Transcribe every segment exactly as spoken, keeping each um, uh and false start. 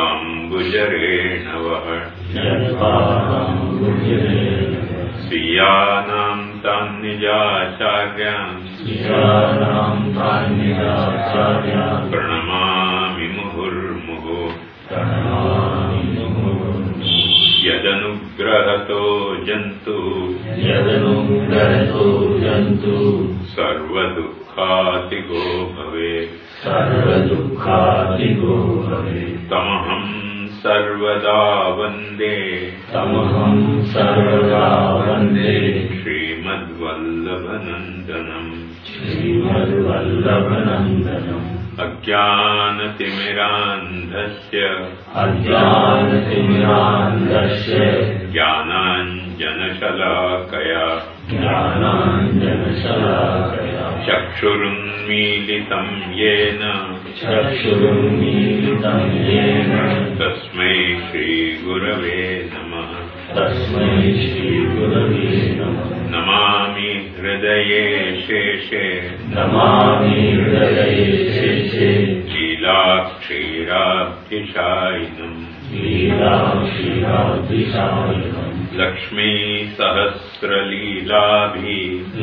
अम्बुजरेण वः स्वीयानां तान्निजाचार्यान् प्रणमामि मुहुर्मुहुः यदनुग्रहतो जन्तु यदनुग्रहतो जन्तु सर्वदुःखातिगो भवेत् सर्वदुःखातिगो भवेत् तमहं सर्वदा वन्दे तमहं सर्वदा वन्दे श्रीमद्वल्लभनन्दनम् श्रीमद्वल्लभनन्दनम् अज्ञानतिमिरान्धस्य अज्ञानतिमिरान्धस्य ज्ञानाञ्जनशलाकया ज्ञानाञ्जनशलाकया चक्षुरुन्मीलितं येन चक्षुरुन्मीलितं येन तस्मै श्रीगुरवे नमः तस्मै श्रीगुरवे नमः नमामि हृदये शेषे नमामि हृदये शेषे लीलाक्षीराब्धिशायिनम् लीलाक्षीराब्धिशायिनम् लक्ष्मीसहस्रलीलाभिः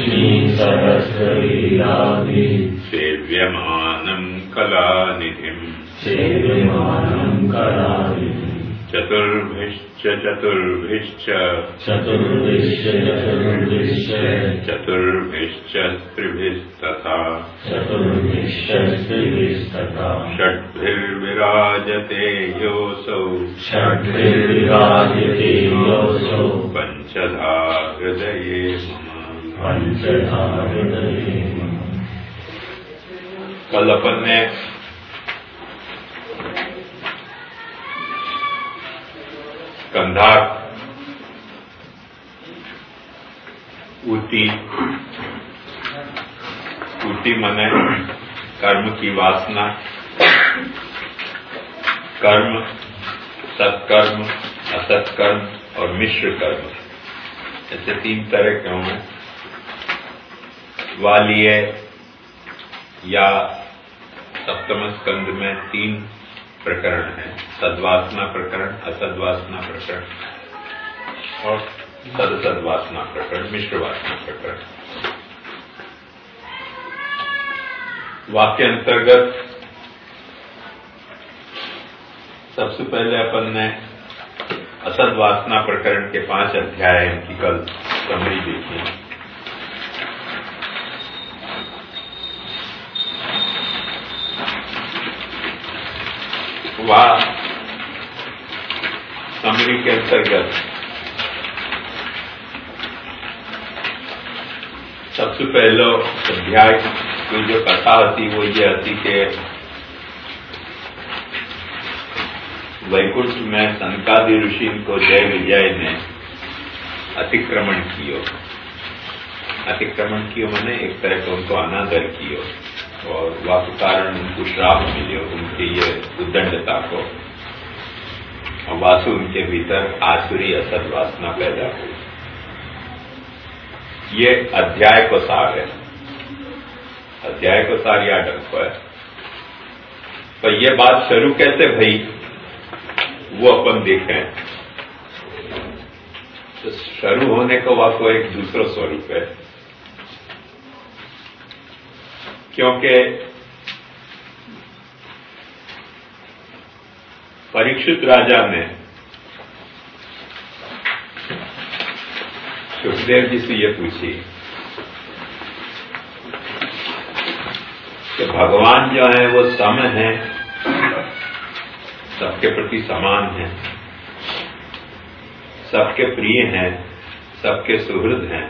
लक्ष्मीसहस्रलीलाभिः सेव्यमानं कलानिधिम् सेव्यमानं कलानिधिम् चतुर्भिश्च चतुर्भिश्च चतुर्भिश्च चतुर्भिश्च चतुर्भिश्च स्त्रिभिस्तथा चतुर्भिश्च स्त्रिभिस्तथा षड्भिर्विराजते योऽसौ षड्भिर्विराजते योऽसौ पञ्चधा हृदये मम पञ्चधा हृदये मम। कल अपन ने कंधार ऊटी ऊटी मने कर्म की वासना, कर्म, सत्कर्म, असत्कर्म और मिश्र कर्म, ऐसे तीन तरह के हों। वालिय या सप्तम स्कंद में तीन प्रकरण है, सद्वासना प्रकरण, असद्वासना प्रकरण और सदसद्वासना प्रकरण, मिश्र वासना प्रकरण। वाक्य अंतर्गत सबसे पहले अपन ने असद्वासना प्रकरण के पांच अध्याय की कल समरी देखी। वह समरी के अंतर्गत सबसे पहले अध्याय की जो कथा थी वो ये थी कि वैकुंठ में सनकादि ऋषि को जय विजय ने अतिक्रमण कियो। अतिक्रमण कियो मैंने एक तरह का उनको अनादर कियो और वाक कारण उनको श्राप मिले उनके ये उद्दंडता को, और वासु उनके भीतर आसुरी असद्वासना पैदा हुई। ये अध्याय को सार है। अध्याय को सार या डंको है। पर ये बात शुरू कैसे भई वो अपन देखें। तो शुरू होने को वह को एक दूसरा स्वरूप है, क्योंकि परीक्षित राजा ने सुखदेव जी से ये पूछी कि भगवान जो है वो सम है, सबके प्रति समान है, सबके प्रिय हैं, सबके सुहृद हैं।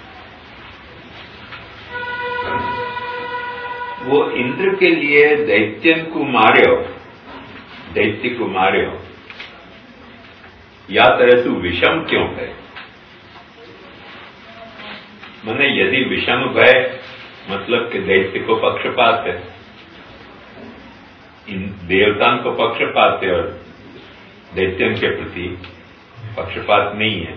वो इंद्र के लिए दैत्यन को मार्यो, दैत्य को मार्यो, या तरह से विषम क्यों है? माने यदि विषम भय मतलब कि दैत्य को पक्षपात है, इन देवताओं को पक्षपात है और दैत्यन के प्रति पक्षपात नहीं है।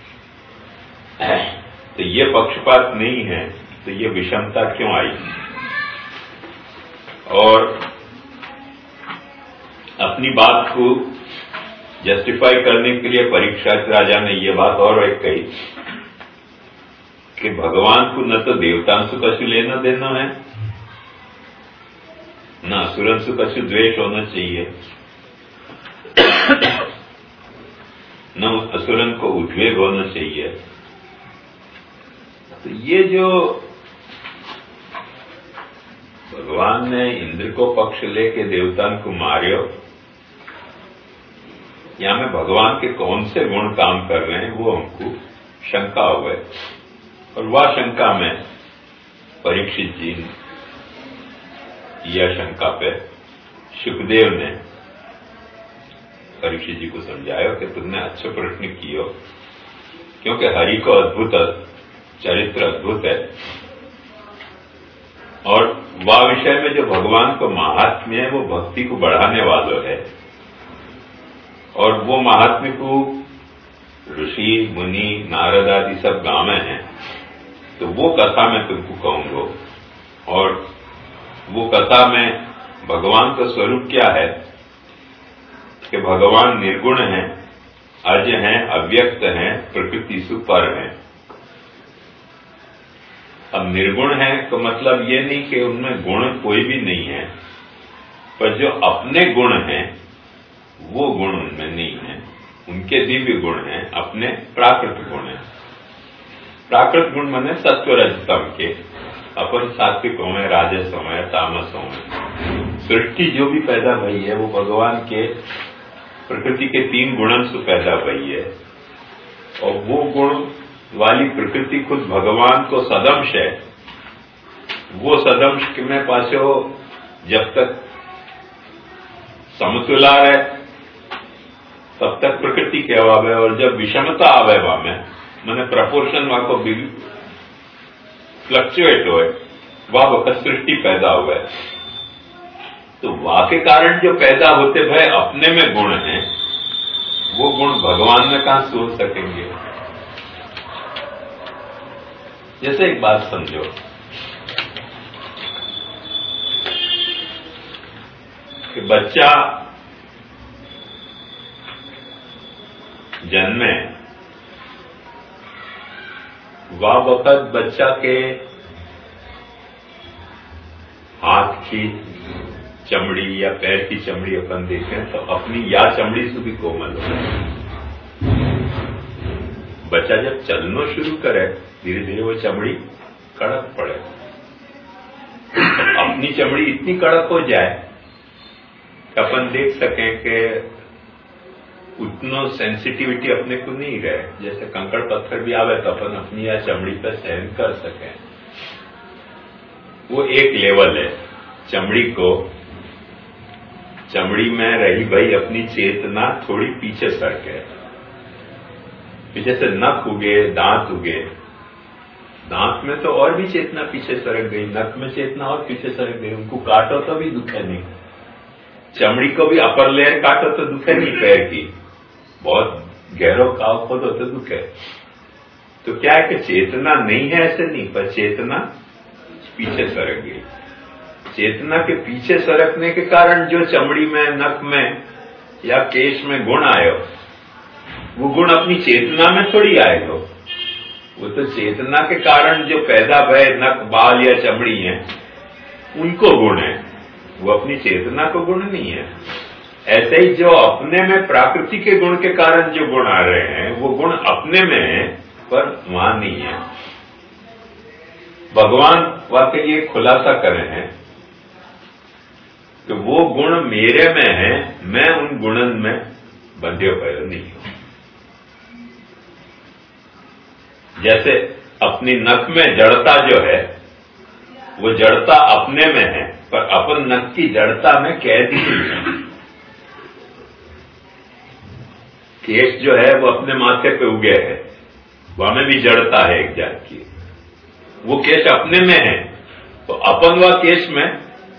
तो ये पक्षपात नहीं है तो ये विषमता क्यों आई? और अपनी बात को जस्टिफाई करने के लिए परीक्षित राजा ने यह बात और एक कही कि भगवान को न तो देवताओं से कछु लेना देना है, न असुरन से कछु द्वेष होना चाहिए, न असुरन को उद्वेग होना चाहिए। तो ये जो भगवान ने इंद्र को पक्ष लेके देवताओं को मारियो, या में भगवान के कौन से गुण काम कर रहे हैं वो हमको शंका हो गए। और वह शंका में परीक्षित जी यह शंका पे सुखदेव ने परीक्षित जी को समझाया कि तुमने अच्छे प्रश्न कियो, क्योंकि हरि को अद्भुत चरित्र अद्भुत है, और वह विषय में जो भगवान को महात्म्य है वो भक्ति को बढ़ाने वाला है, और वो महात्म्य को ऋषि मुनि नारद आदि सब गावे हैं। तो वो कथा मैं तुमको कहूंगा, और वो कथा में भगवान का स्वरूप क्या है कि भगवान निर्गुण हैं, अज हैं, अव्यक्त हैं, प्रकृति से पर हैं। अब निर्गुण है तो मतलब ये नहीं कि उनमें गुण कोई भी नहीं है, पर जो अपने गुण हैं वो गुण उनमें नहीं है। उनके दिव्य गुण हैं, अपने प्राकृत गुण हैं। प्राकृत गुण माने सत्व रजतम के, अपन सात्विक हो में, राजस हो में, तामस हो में। सृष्टि जो भी पैदा भई है वो भगवान के प्रकृति के तीन गुणों से पैदा भई है, और वो गुण वाली प्रकृति खुद भगवान को सदंश है। वो सदंश में पाछो जब तक समतुला रहे तब तक प्रकृति के अभाव है, और जब विषमता आवे वहां में मैंने प्रपोर्शन वहां को फ्लक्चुएट हो, वह वक्त सृष्टि पैदा हुआ है। तो वहां के कारण जो पैदा होते भय अपने में गुण हैं, वो गुण भगवान में कहां सोच सकेंगे। जैसे एक बात समझो कि बच्चा जन्मे, वह वक्त बच्चा के हाथ की चमड़ी या पैर की चमड़ी अपन देखें तो अपनी या चमड़ी से भी कोमल हो। बच्चा जब चलना शुरू करे धीरे धीरे वो चमड़ी कड़क पड़े, तो अपनी चमड़ी इतनी कड़क हो जाए कि अपन देख सकें कि उतना सेंसिटिविटी अपने को नहीं रहे। जैसे कंकड़ पत्थर भी आवे तो अपन अपनी या चमड़ी पर सहन कर सकें। वो एक लेवल है। चमड़ी को चमड़ी में रही भाई अपनी चेतना थोड़ी पीछे सरके, पीछे से नख उगे, दांत उगे, दांत में तो और भी चेतना पीछे सरक गई, नख में चेतना और पीछे सरक गई। उनको काटो तो भी दुखे नहीं, चमड़ी को भी अपर लेयर काटो तो दुखे नहीं, पैर की बहुत गहरो काव खोदो तो दुखे। तो क्या है कि चेतना नहीं है ऐसे नहीं, पर चेतना पीछे सरक गई। चेतना के पीछे सरकने के कारण जो चमड़ी में, नख में या केश में गुण आयो, वो गुण अपनी चेतना में थोड़ी आएगा। वो तो चेतना के कारण जो पैदा भय नख, बाल या चमड़ी है उनको गुण है, वो अपनी चेतना को गुण नहीं है। ऐसे ही जो अपने में प्रकृति के गुण के कारण जो गुण आ रहे हैं वो गुण अपने में है पर वहां नहीं है। भगवान वाकई ये खुलासा करे हैं कि वो गुण मेरे में है, मैं उन गुणन में बंधे हुए नहीं हूं। जैसे अपनी नख में जड़ता जो है वो जड़ता अपने में है, पर अपन नख की जड़ता में कैद ही नहीं है। केश जो है वो अपने माथे पे उगे है, वहां में भी जड़ता है एक जात की, वो केश अपने में है, तो अपन व केश में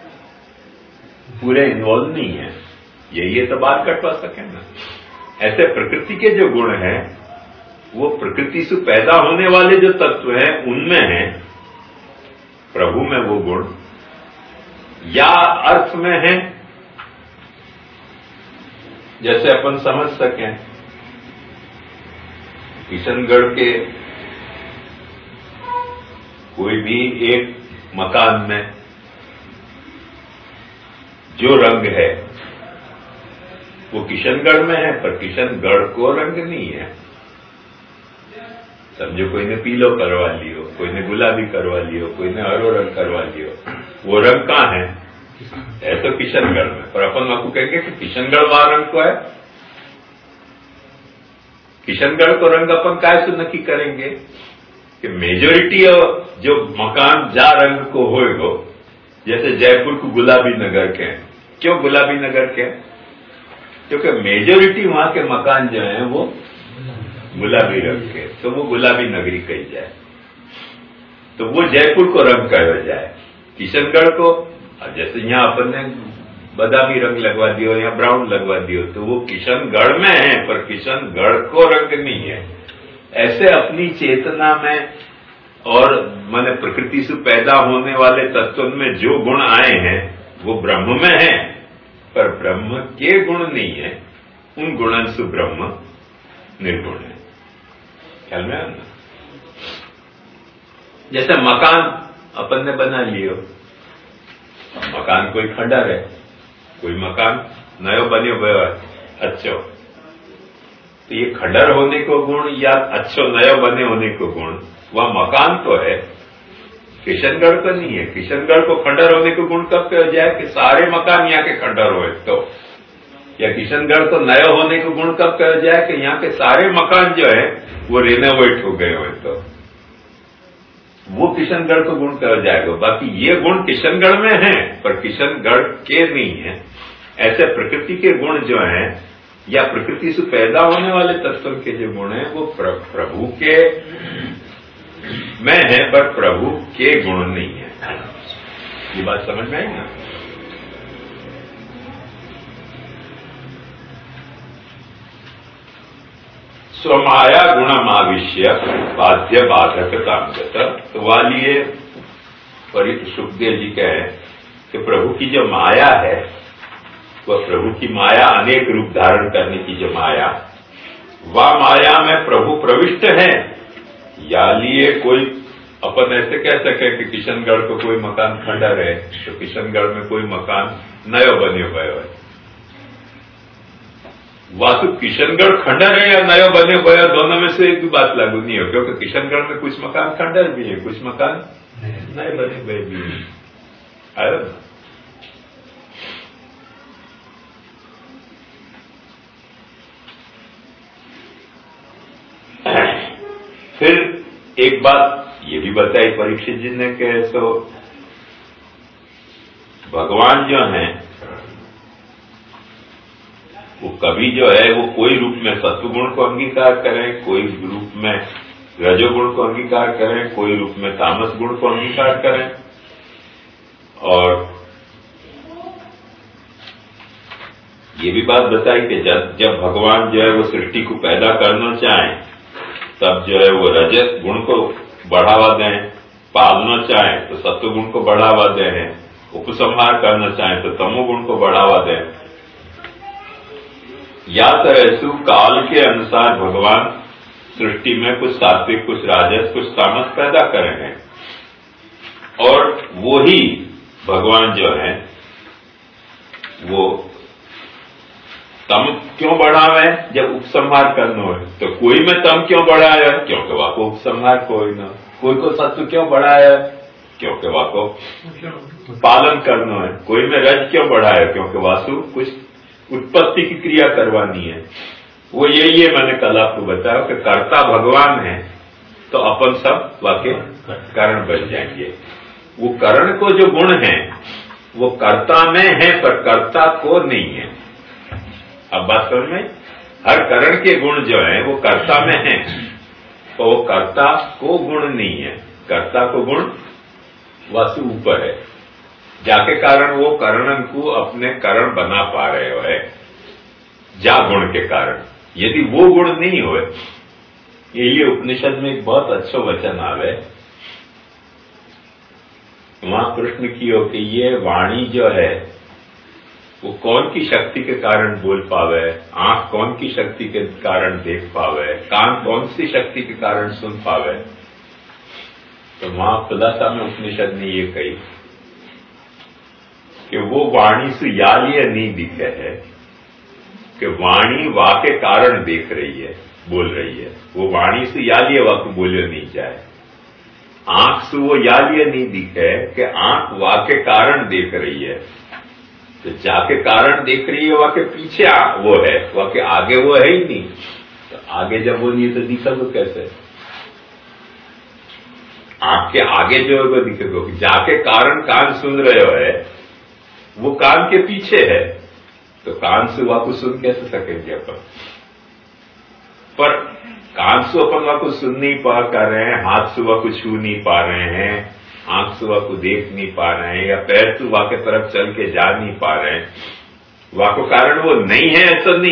पूरे इन्वॉल्व नहीं है। यही तो बात कटवा सके ना। ऐसे प्रकृति के जो गुण हैं वो प्रकृति से पैदा होने वाले जो तत्व हैं उनमें है, प्रभु में वो गुण या अर्थ में है जैसे अपन समझ सकें, किशनगढ़ के कोई भी एक मकान में जो रंग है वो किशनगढ़ में है, पर किशनगढ़ को रंग नहीं है। समझो कोई ने पीलो करवा लियो, कोई ने गुलाबी करवा लियो, कोई ने हरो रंग करवा लियो, वो रंग कहाँ है? है तो किशनगढ़ में, पर अपन आपको कहेंगे कि किशनगढ़ वहां रंग को है। किशनगढ़ को रंग अपन काय से नक्की करेंगे कि मेजोरिटी जो मकान जा रंग को होएगो, जैसे जयपुर को गुलाबी नगर के हैं। क्यों गुलाबी नगर के हैं? क्योंकि मेजोरिटी वहां के मकान जो हैं वो गुलाबी रंग के, तो वो गुलाबी नगरी कही जाए, तो वो जयपुर को रंग कहा जाए। किशनगढ़ को जैसे यहां अपन ने बादामी रंग लगवा दियो या ब्राउन लगवा दियो, तो वो किशनगढ़ में है, पर किशनगढ़ को रंग नहीं है। ऐसे अपनी चेतना में और माने प्रकृति से पैदा होने वाले तत्व में जो गुण आए हैं वो ब्रह्म में है, पर ब्रह्म के गुण नहीं है। उन गुणन से ब्रह्म निर्गुण है। ख्याल में आना? जैसे मकान अपन ने बना लियो, मकान कोई खंडर है, कोई मकान नयो बनियो भयो है अच्छो, तो ये खंडर होने को गुण या अच्छो नयो बने होने को गुण वह मकान तो है, किशनगढ़ तो नहीं है। किशनगढ़ को खंडर होने को गुण कब कहा जाए कि सारे मकान यहाँ के खंडर हो तो, या किशनगढ़ को नया होने को गुण कब कहा जाए कि यहाँ के सारे मकान जो है वो रेनोवेट हो गए हो तो, वो किशनगढ़ को गुण कहा जाएगा। बाकी ये गुण किशनगढ़ में है, पर किशनगढ़ के नहीं है। ऐसे प्रकृति के गुण जो हैं या प्रकृति से पैदा होने वाले तत्व के जो गुण हैं वो प्र, प्रभु के में है, पर प्रभु के गुण नहीं है। ये बात समझ में आई ना? स्वमाया गुणमाविश्य बाध्य बाधक कामगत, तो वालिए सुखदेव जी कहे कि प्रभु की जो माया है वह प्रभु की माया अनेक रूप धारण करने की जो माया, वह माया में प्रभु प्रविष्ट है। या लिए कोई अपन ऐसे कह सके कि किशनगढ़ को कोई मकान खंडर है, तो किशनगढ़ में कोई मकान नयो बन्यो गयो है। वास्तु किशनगढ़ खंडर है या नयो बन्यो गयो, दोनों में से एक भी बात लागू नहीं हो, क्योंकि किशनगढ़ में कुछ मकान खंडर भी है, कुछ मकान नए बने गए भी है। आयो ना? फिर एक बात ये भी बताई परीक्षित जी ने कि तो भगवान जो हैं वो कभी जो है वो कोई रूप में सत्वगुण को अंगीकार करें, कोई रूप में रजोगुण को अंगीकार करें, कोई रूप में तामस गुण को अंगीकार करें। और ये भी बात बताई कि जब जब भगवान जो है वो सृष्टि को पैदा करना चाहें तब जो है वो रजत गुण को बढ़ावा दें, पालना चाहें तो सत्व गुण को बढ़ावा दें, उपसंहार करना चाहें तो तमोगुण को बढ़ावा दें। या तो ऐसे काल के अनुसार भगवान सृष्टि में कुछ सात्विक, कुछ राजस, कुछ तामस पैदा करेंगे, और वो ही भगवान जो है वो तम क्यों बढ़ावे जब उपसंहार करना हो, तो कोई में तम क्यों बढ़ाया क्योंकि वहां को उपसंहार कोई ना, कोई को सत्व क्यों बढ़ाया क्योंकि वहां को पालन करना है, कोई में रज क्यों बढ़ाया क्योंकि वासु कुछ उत्पत्ति की क्रिया करवानी है। वो यही है, मैंने कल आपको बताया कि कर्ता भगवान है तो अपन सब वाके कारण बन जाएंगे। वो करण को जो गुण है वो कर्ता में है, पर कर्ता को नहीं है। अब बात समझ में, हर करण के गुण जो है वो कर्ता में है, तो वो कर्ता को गुण नहीं है। कर्ता को गुण वासु ऊपर है, जाके कारण वो करणन को अपने करण बना पा रहे हो है जा गुण के कारण। यदि वो गुण नहीं हो, ये लिए उपनिषद में एक बहुत अच्छा वचन आवे, वहां कृष्ण की हो कि ये वाणी जो है वो कौन की शक्ति के कारण बोल पावे, आंख कौन की शक्ति के कारण देख पावे, कान कौन सी शक्ति के कारण सुन पावे। तो मां खुदासा में उपनिषद ने ये कही कि वो वाणी से यालिय नहीं दिखे है कि वाणी वाके कारण देख रही है, बोल रही है। वो वाणी से यालिय वाक बोलियो नहीं जाए। आंख से वो यालिय नहीं दिखे कि आंख वाके कारण देख रही है। तो जाके कारण देख रही है वाके पीछे आ, वो है, वाके आगे वो है ही नहीं। तो आगे जब वो नहीं तो दिखा तो कैसे? आंख के आगे जो है वो दिखे तो जाके कारण कान सुन रहे हो है, वो कान के पीछे है। तो कान से वाको सुन कैसे सकेंगे अपन? पर कान से अपन वाको सुन नहीं पा कर रहे हैं, हाथ से वाको छू नहीं पा रहे हैं, आंख से वाको देख नहीं पा रहे हैं, या पैर से वाके तरफ चल के जा नहीं पा रहे हैं। वाको कारण वो नहीं है ऐसा नहीं।